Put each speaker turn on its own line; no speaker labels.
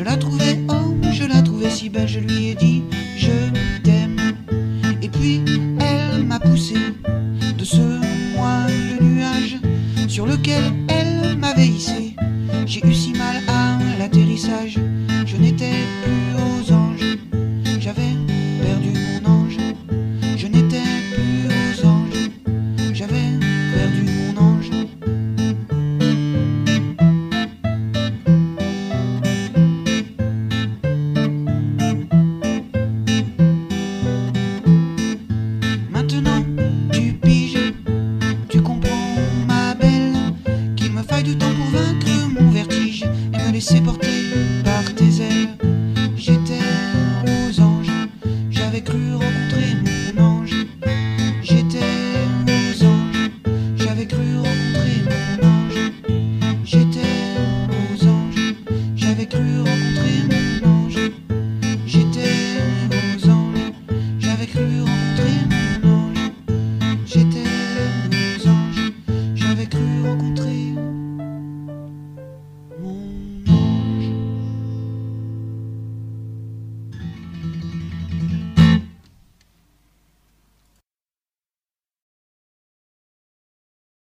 je la trouvais si belle, je lui ai dit je t'aime. Et puis elle m'a poussé de ce moindre nuage sur lequel elle m'avait hissé. J'ai eu si mal à l'atterrissage, je n'étais plus aux anges, j'avais perdu mon ange. Je n'étais plus aux anges, j'avais perdu mon ange. Maintenant tu piges, tu comprends ma belle, qu'il me faille du temps pour vaincre mon vertige et me laisser porter par tes ailes.